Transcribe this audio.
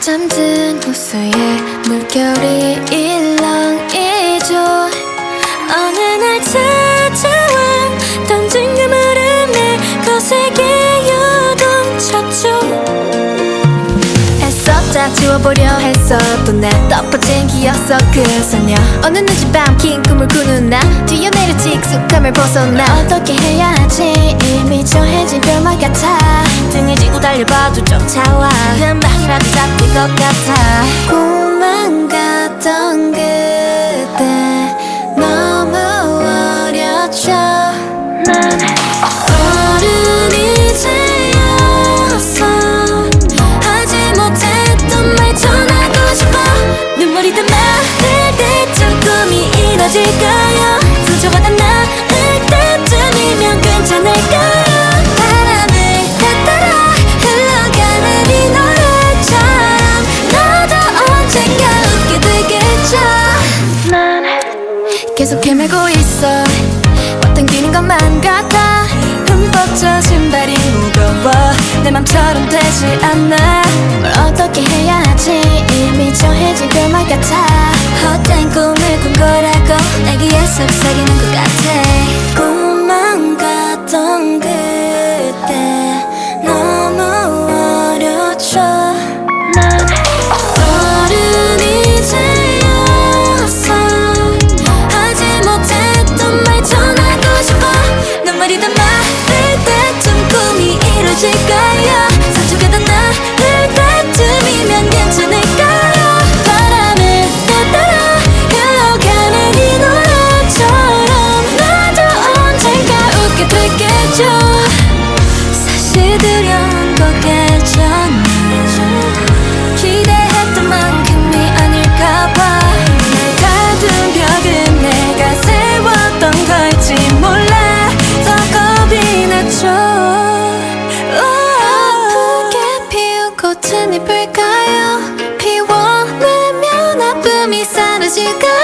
잠든 호수에 물결이 일렁이죠. 어느 날 찾아와 던진 그 물음에 거세게 요동쳤죠. 애써 다 지워보려 했어. 또 내 덮어진 기억 속 그 소녀. 어느 늦은 밤 긴 꿈을 꾸는 나 뛰어내렸지 익숙함을 벗어나. 어떻게 해야 하지 이미 정해진 별말 같아. 등을 지고 달려봐도 쫓아와. 금방이라도 잡힐 것 같아. 꿈만 같던 그때 너무 어렸죠. 난 어른이 되어서 하지 못했던 말 전하고 싶어. 눈물이 다 마를 때쯤 꿈이 이뤄질까요? 상처받아 나을 때쯤이면 괜찮을까요? 바람을 따라 흘러가는 이 노래처럼 나도 언젠가 웃게 되겠죠. 난 계속 헤매고 있어. 당기는 것만 같아. 흠뻑 젖은 발이 무거워. 내 맘처럼 되지 않아. 뭘 어떻게 해야 하지 이미 정해진 별말 같아. 헛된 꿈을 꾼 거라고 애기에 속삭이는 것 같아. 꿈만 같던 그때 너무 어렸죠. 난 어른이 되어서 하지 못했던 말 전하고 싶어. 눈물이 다 마를 때쯤 꿈이 이루어질까요? 상처가 다 나을 때쯤이면 괜찮을까요? 바람을 따라 흘러가는 이 노래처럼 나도 언젠가 웃게 되겠죠. 사실 두려운 거겠잖아. 기대했던 만큼이 아닐까봐. 날 가둔 벽은 내가 세웠던 걸지 몰라. 더 겁이 났죠. 아프게 피운 꽃은 이쁠까요? 피워내면 아픔이 사라질까요?